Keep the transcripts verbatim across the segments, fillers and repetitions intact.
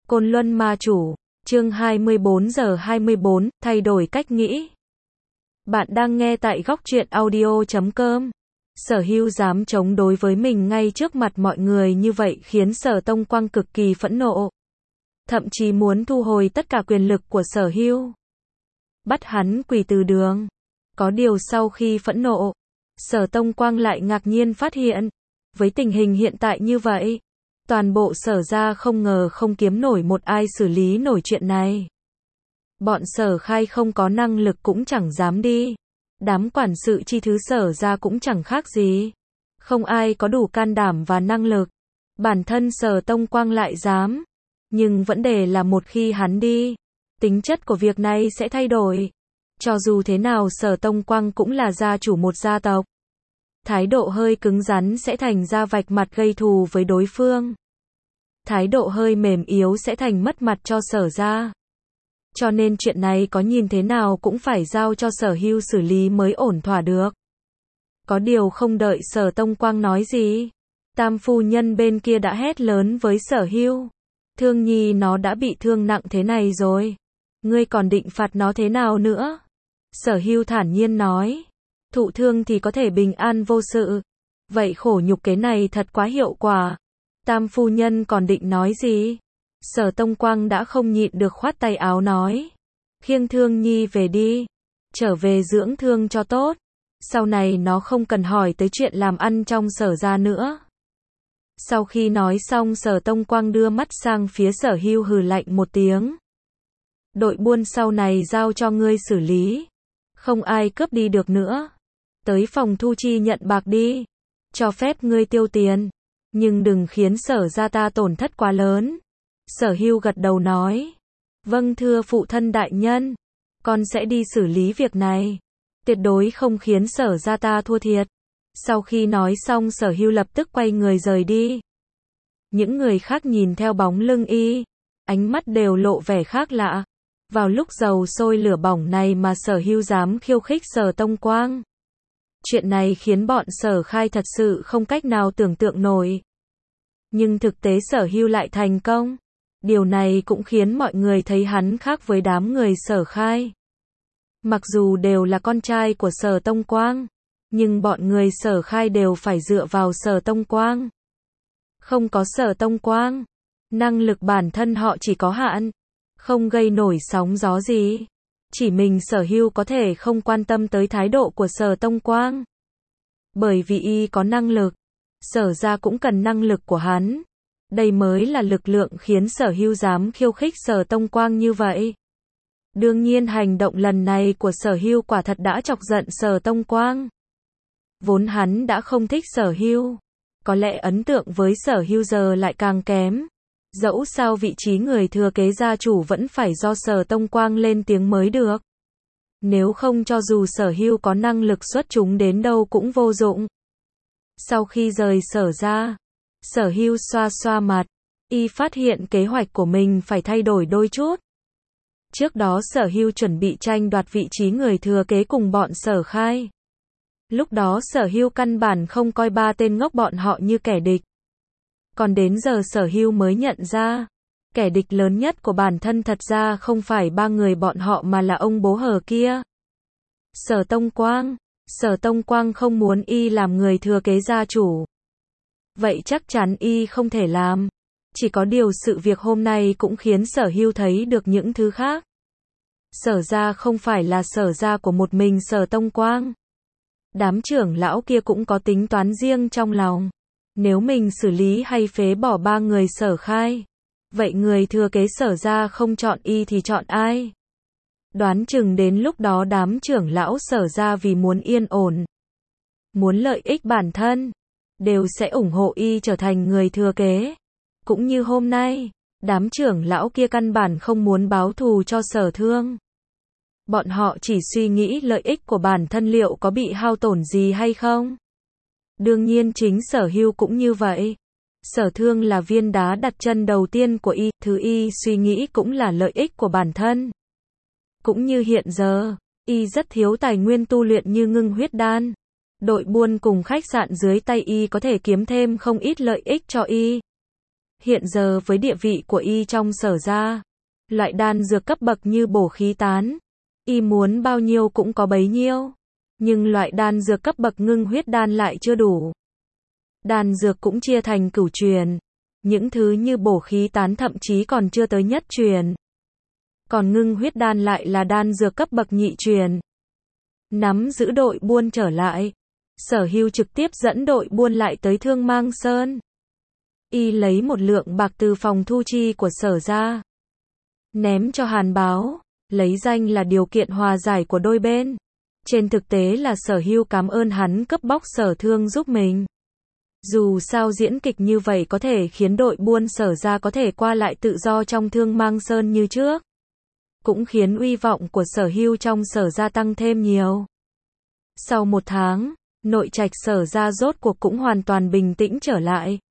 Côn Luân Ma Chủ, chương hai mươi bốn giờ hai mươi bốn, thay đổi cách nghĩ. Bạn đang nghe tại góc truyện audio chấm com. Sở Hưu dám chống đối với mình ngay trước mặt mọi người như vậy khiến Sở Tông Quang cực kỳ phẫn nộ. Thậm chí muốn thu hồi tất cả quyền lực của Sở Hưu. Bắt hắn quỳ từ đường. Có điều sau khi phẫn nộ, Sở Tông Quang lại ngạc nhiên phát hiện, với tình hình hiện tại như vậy, toàn bộ Sở gia không ngờ không kiếm nổi một ai xử lý nổi chuyện này. Bọn Sở Khai không có năng lực cũng chẳng dám đi. Đám quản sự chi thứ Sở gia cũng chẳng khác gì. Không ai có đủ can đảm và năng lực. Bản thân Sở Tông Quang lại dám. Nhưng vấn đề là một khi hắn đi, tính chất của việc này sẽ thay đổi. Cho dù thế nào Sở Tông Quang cũng là gia chủ một gia tộc. Thái độ hơi cứng rắn sẽ thành ra vạch mặt gây thù với đối phương. Thái độ hơi mềm yếu sẽ thành mất mặt cho Sở gia. Cho nên chuyện này có nhìn thế nào cũng phải giao cho Sở Hưu xử lý mới ổn thỏa được. Có điều không đợi Sở Tông Quang nói gì, Tam phu nhân bên kia đã hét lớn với Sở Hưu. Thương Nhi nó đã bị thương nặng thế này rồi. Ngươi còn định phạt nó thế nào nữa? Sở Hưu thản nhiên nói. Thụ thương thì có thể bình an vô sự. Vậy khổ nhục kế này thật quá hiệu quả. Tam phu nhân còn định nói gì? Sở Tông Quang đã không nhịn được khoát tay áo nói. Khiêng Thương Nhi về đi. Trở về dưỡng thương cho tốt. Sau này nó không cần hỏi tới chuyện làm ăn trong Sở gia nữa. Sau khi nói xong Sở Tông Quang đưa mắt sang phía Sở Hưu hừ lạnh một tiếng. Đội buôn sau này giao cho ngươi xử lý. Không ai cướp đi được nữa. Tới phòng thu chi nhận bạc đi. Cho phép ngươi tiêu tiền. Nhưng đừng khiến Sở gia ta tổn thất quá lớn. Sở Hưu gật đầu nói. Vâng thưa phụ thân đại nhân. Con sẽ đi xử lý việc này. Tuyệt đối không khiến Sở gia ta thua thiệt. Sau khi nói xong Sở Hưu lập tức quay người rời đi. Những người khác nhìn theo bóng lưng y. Ánh mắt đều lộ vẻ khác lạ. Vào lúc dầu sôi lửa bỏng này mà Sở Hưu dám khiêu khích Sở Tông Quang. Chuyện này khiến bọn Sở Khai thật sự không cách nào tưởng tượng nổi. Nhưng thực tế Sở Hưu lại thành công. Điều này cũng khiến mọi người thấy hắn khác với đám người Sở Khai. Mặc dù đều là con trai của Sở Tông Quang, nhưng bọn người Sở Khai đều phải dựa vào Sở Tông Quang. Không có Sở Tông Quang, năng lực bản thân họ chỉ có hạn, không gây nổi sóng gió gì. Chỉ mình Sở Hưu có thể không quan tâm tới thái độ của Sở Tông Quang. Bởi vì y có năng lực, Sở gia cũng cần năng lực của hắn. Đây mới là lực lượng khiến Sở Hưu dám khiêu khích Sở Tông Quang như vậy. Đương nhiên hành động lần này của Sở Hưu quả thật đã chọc giận Sở Tông Quang. Vốn hắn đã không thích Sở Hưu. Có lẽ ấn tượng với Sở Hưu giờ lại càng kém. Dẫu sao vị trí người thừa kế gia chủ vẫn phải do Sở Tông Quang lên tiếng mới được. Nếu không cho dù Sở Hưu có năng lực xuất chúng đến đâu cũng vô dụng. Sau khi rời Sở gia, Sở Hưu xoa xoa mặt, y phát hiện kế hoạch của mình phải thay đổi đôi chút. Trước đó Sở Hưu chuẩn bị tranh đoạt vị trí người thừa kế cùng bọn Sở Khai. Lúc đó Sở Hưu căn bản không coi ba tên ngốc bọn họ như kẻ địch. Còn đến giờ Sở Hưu mới nhận ra, kẻ địch lớn nhất của bản thân thật ra không phải ba người bọn họ mà là ông bố hờ kia. Sở Tông Quang, Sở Tông Quang không muốn y làm người thừa kế gia chủ. Vậy chắc chắn y không thể làm. Chỉ có điều sự việc hôm nay cũng khiến Sở Hưu thấy được những thứ khác. Sở gia không phải là Sở gia của một mình Sở Tông Quang. Đám trưởng lão kia cũng có tính toán riêng trong lòng. Nếu mình xử lý hay phế bỏ ba người Sở Khai, vậy người thừa kế Sở gia không chọn y thì chọn ai? Đoán chừng đến lúc đó đám trưởng lão Sở gia vì muốn yên ổn, muốn lợi ích bản thân, đều sẽ ủng hộ y trở thành người thừa kế. Cũng như hôm nay, đám trưởng lão kia căn bản không muốn báo thù cho Sở Thương. Bọn họ chỉ suy nghĩ lợi ích của bản thân liệu có bị hao tổn gì hay không. Đương nhiên chính Sở Hưu cũng như vậy. Sở Thương là viên đá đặt chân đầu tiên của y, thứ y suy nghĩ cũng là lợi ích của bản thân. Cũng như hiện giờ, y rất thiếu tài nguyên tu luyện như ngưng huyết đan. Đội buôn cùng khách sạn dưới tay y có thể kiếm thêm không ít lợi ích cho y. Hiện giờ với địa vị của y trong Sở gia, loại đan dược cấp bậc như bổ khí tán, y muốn bao nhiêu cũng có bấy nhiêu. Nhưng loại đan dược cấp bậc ngưng huyết đan lại chưa đủ. Đan dược cũng chia thành cửu truyền. Những thứ như bổ khí tán thậm chí còn chưa tới nhất truyền. Còn ngưng huyết đan lại là đan dược cấp bậc nhị truyền. Nắm giữ đội buôn trở lại, Sở Hưu trực tiếp dẫn đội buôn lại tới Thương Mang Sơn. Y lấy một lượng bạc từ phòng thu chi của Sở ra, ném cho Hàn Báo, lấy danh là điều kiện hòa giải của đôi bên. Trên thực tế là Sở Hưu cảm ơn hắn cướp bóc Sở Thương giúp mình. Dù sao diễn kịch như vậy có thể khiến đội buôn Sở ra có thể qua lại tự do trong Thương Mang Sơn như trước. Cũng khiến uy vọng của Sở Hưu trong Sở gia tăng thêm nhiều. Sau một tháng, nội trạch Sở gia rốt cuộc cũng hoàn toàn bình tĩnh trở lại.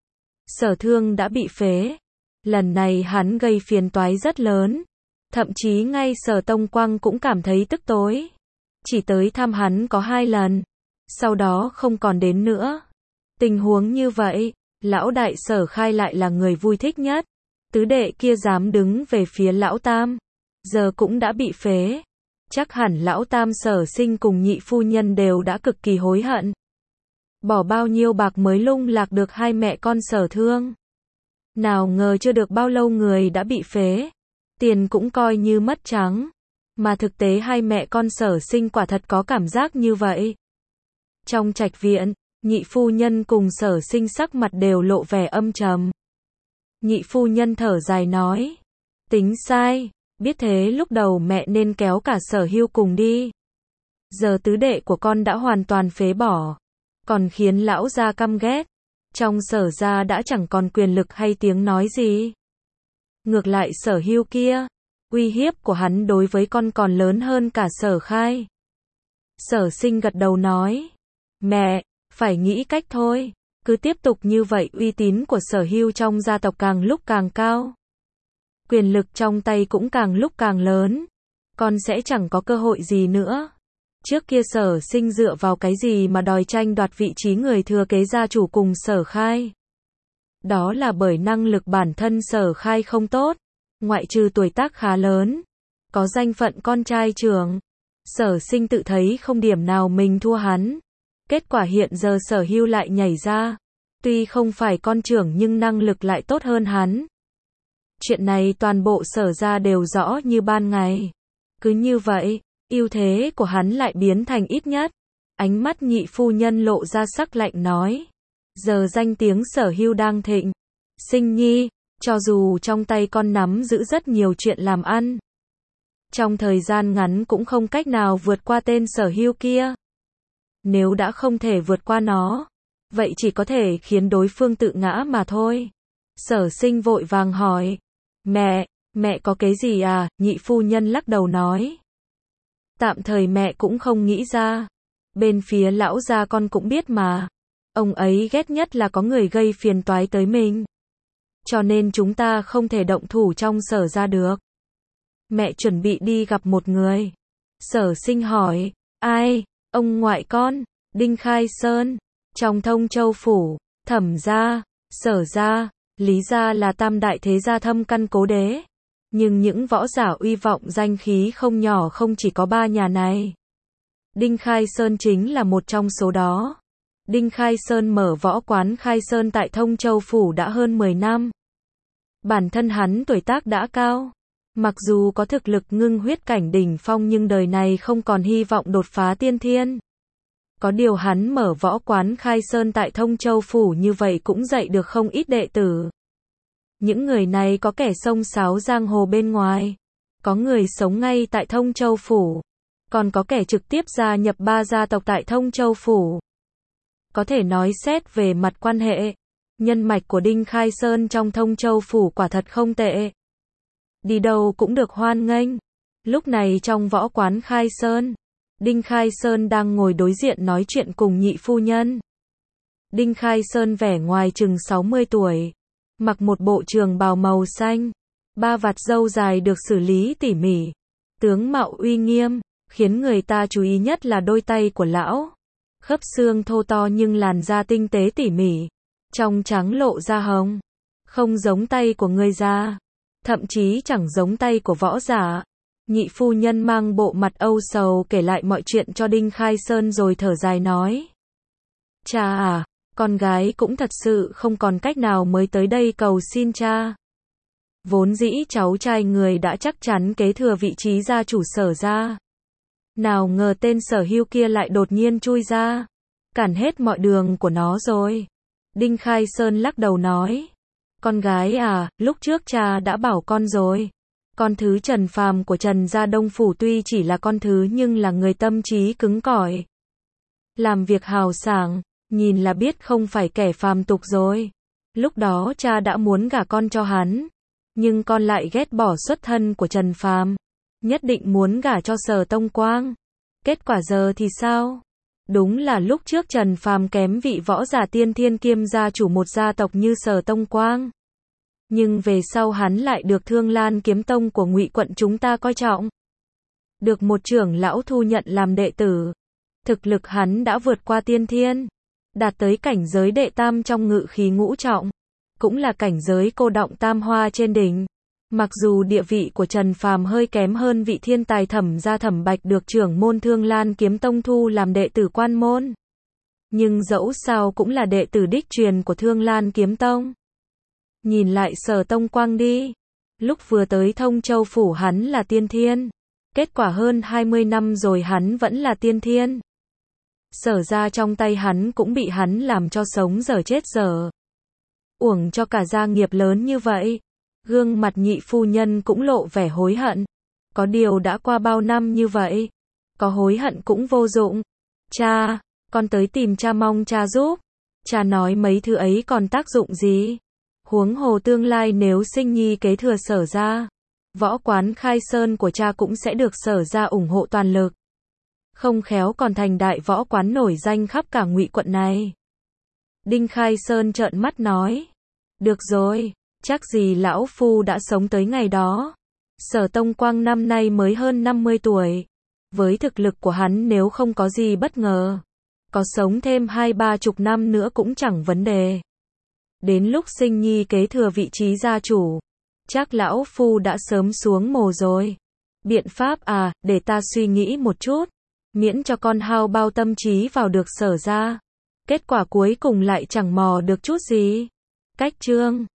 Sở Thương đã bị phế. Lần này hắn gây phiền toái rất lớn. Thậm chí ngay Sở Tông Quang cũng cảm thấy tức tối. Chỉ tới thăm hắn có hai lần. Sau đó không còn đến nữa. Tình huống như vậy, lão đại Sở Khai lại là người vui thích nhất. Tứ đệ kia dám đứng về phía lão tam. Giờ cũng đã bị phế. Chắc hẳn lão tam Sở Sinh cùng nhị phu nhân đều đã cực kỳ hối hận. Bỏ bao nhiêu bạc mới lung lạc được hai mẹ con Sở Thương. Nào ngờ chưa được bao lâu người đã bị phế. Tiền cũng coi như mất trắng. Mà thực tế hai mẹ con Sở Sinh quả thật có cảm giác như vậy. Trong trạch viện, nhị phu nhân cùng Sở Sinh sắc mặt đều lộ vẻ âm trầm. Nhị phu nhân thở dài nói. Tính sai. Biết thế lúc đầu mẹ nên kéo cả Sở Hưu cùng đi. Giờ tứ đệ của con đã hoàn toàn phế bỏ. Còn khiến lão gia căm ghét. Trong Sở gia đã chẳng còn quyền lực hay tiếng nói gì. Ngược lại Sở Hưu kia, uy hiếp của hắn đối với con còn lớn hơn cả Sở Khai. Sở Sinh gật đầu nói. Mẹ, phải nghĩ cách thôi. Cứ tiếp tục như vậy uy tín của Sở Hưu trong gia tộc càng lúc càng cao. Quyền lực trong tay cũng càng lúc càng lớn. Con sẽ chẳng có cơ hội gì nữa. Trước kia Sở Sinh dựa vào cái gì mà đòi tranh đoạt vị trí người thừa kế gia chủ cùng Sở Khai. Đó là bởi năng lực bản thân Sở Khai không tốt. Ngoại trừ tuổi tác khá lớn. Có danh phận con trai trưởng. Sở Sinh tự thấy không điểm nào mình thua hắn. Kết quả hiện giờ Sở Hưu lại nhảy ra. Tuy không phải con trưởng nhưng năng lực lại tốt hơn hắn. Chuyện này toàn bộ Sở gia đều rõ như ban ngày. Cứ như vậy, ưu thế của hắn lại biến thành ít nhất. Ánh mắt nhị phu nhân lộ ra sắc lạnh nói. Giờ danh tiếng Sở Hưu đang thịnh. Sinh nhi, cho dù trong tay con nắm giữ rất nhiều chuyện làm ăn. Trong thời gian ngắn cũng không cách nào vượt qua tên Sở Hưu kia. Nếu đã không thể vượt qua nó, vậy chỉ có thể khiến đối phương tự ngã mà thôi. Sở Sinh vội vàng hỏi. Mẹ, mẹ có cái gì à? Nhị phu nhân lắc đầu nói. Tạm thời mẹ cũng không nghĩ ra. Bên phía lão gia con cũng biết mà. Ông ấy ghét nhất là có người gây phiền toái tới mình. Cho nên chúng ta không thể động thủ trong Sở gia được. Mẹ chuẩn bị đi gặp một người. Sở Sinh hỏi. Ai? Ông ngoại con, Đinh Khai Sơn. Trong Thông Châu Phủ, Thẩm gia, Sở gia, Lý gia là tam đại thế gia thâm căn cố đế. Nhưng những võ giả uy vọng danh khí không nhỏ không chỉ có ba nhà này. Đinh Khai Sơn chính là một trong số đó. Đinh Khai Sơn mở võ quán Khai Sơn tại Thông Châu Phủ đã hơn mười năm. Bản thân hắn tuổi tác đã cao. Mặc dù có thực lực ngưng huyết cảnh đỉnh phong nhưng đời này không còn hy vọng đột phá tiên thiên. Có điều hắn mở võ quán Khai Sơn tại Thông Châu Phủ như vậy cũng dạy được không ít đệ tử. Những người này có kẻ xông xáo giang hồ bên ngoài. Có người sống ngay tại Thông Châu Phủ. Còn có kẻ trực tiếp gia nhập ba gia tộc tại Thông Châu Phủ. Có thể nói xét về mặt quan hệ. Nhân mạch của Đinh Khai Sơn trong Thông Châu Phủ quả thật không tệ. Đi đâu cũng được hoan nghênh. Lúc này trong võ quán Khai Sơn, Đinh Khai Sơn đang ngồi đối diện nói chuyện cùng nhị phu nhân. Đinh Khai Sơn vẻ ngoài chừng sáu mươi tuổi, mặc một bộ trường bào màu xanh, ba vạt râu dài được xử lý tỉ mỉ, tướng mạo uy nghiêm, khiến người ta chú ý nhất là đôi tay của lão. Khớp xương thô to nhưng làn da tinh tế tỉ mỉ, trong trắng lộ da hồng. Không giống tay của người già, thậm chí chẳng giống tay của võ giả. Nhị phu nhân mang bộ mặt âu sầu kể lại mọi chuyện cho Đinh Khai Sơn rồi thở dài nói. Cha à, con gái cũng thật sự không còn cách nào mới tới đây cầu xin cha. Vốn dĩ cháu trai người đã chắc chắn kế thừa vị trí gia chủ Sở gia. Nào ngờ tên Sở Hưu kia lại đột nhiên chui ra, cản hết mọi đường của nó rồi. Đinh Khai Sơn lắc đầu nói. Con gái à, lúc trước cha đã bảo con rồi. Con thứ Trần Phàm của Trần gia Đông Phủ tuy chỉ là con thứ nhưng là người tâm trí cứng cỏi. Làm việc hào sảng, nhìn là biết không phải kẻ phàm tục rồi. Lúc đó cha đã muốn gả con cho hắn, nhưng con lại ghét bỏ xuất thân của Trần Phàm, nhất định muốn gả cho Sở Tông Quang. Kết quả giờ thì sao? Đúng là lúc trước Trần Phàm kém vị võ giả tiên thiên kiêm gia chủ một gia tộc như Sở Tông Quang. Nhưng về sau hắn lại được Thương Lan Kiếm Tông của Ngụy quận chúng ta coi trọng. Được một trưởng lão thu nhận làm đệ tử. Thực lực hắn đã vượt qua tiên thiên, đạt tới cảnh giới đệ tam trong ngự khí ngũ trọng, cũng là cảnh giới cô động tam hoa trên đỉnh. Mặc dù địa vị của Trần Phàm hơi kém hơn vị thiên tài Thẩm gia Thẩm Bạch được trưởng môn Thương Lan Kiếm Tông thu làm đệ tử quan môn, nhưng dẫu sao cũng là đệ tử đích truyền của Thương Lan Kiếm Tông. Nhìn lại Sở Tông Quang đi, lúc vừa tới Thông Châu phủ hắn là tiên thiên, kết quả hơn hai mươi năm rồi hắn vẫn là tiên thiên. Sở gia trong tay hắn cũng bị hắn làm cho sống dở chết dở. Uổng cho cả gia nghiệp lớn như vậy. Gương mặt nhị phu nhân cũng lộ vẻ hối hận. Có điều đã qua bao năm như vậy, có hối hận cũng vô dụng. Cha, con tới tìm cha mong cha giúp. Cha nói mấy thứ ấy còn tác dụng gì? Huống hồ tương lai nếu sinh nhi kế thừa Sở gia, võ quán Khai Sơn của cha cũng sẽ được Sở gia ủng hộ toàn lực. Không khéo còn thành đại võ quán nổi danh khắp cả Ngụy quận này. Đinh Khai Sơn trợn mắt nói. Được rồi, chắc gì lão phu đã sống tới ngày đó. Sở Tông Quang năm nay mới hơn năm mươi tuổi. Với thực lực của hắn nếu không có gì bất ngờ, có sống thêm hai ba chục năm nữa cũng chẳng vấn đề. Đến lúc sinh nhi kế thừa vị trí gia chủ, chắc lão phu đã sớm xuống mồ rồi. Biện pháp à, để ta suy nghĩ một chút. Miễn cho con hao bao tâm trí vào được Sở gia, kết quả cuối cùng lại chẳng mò được chút gì. Cách chương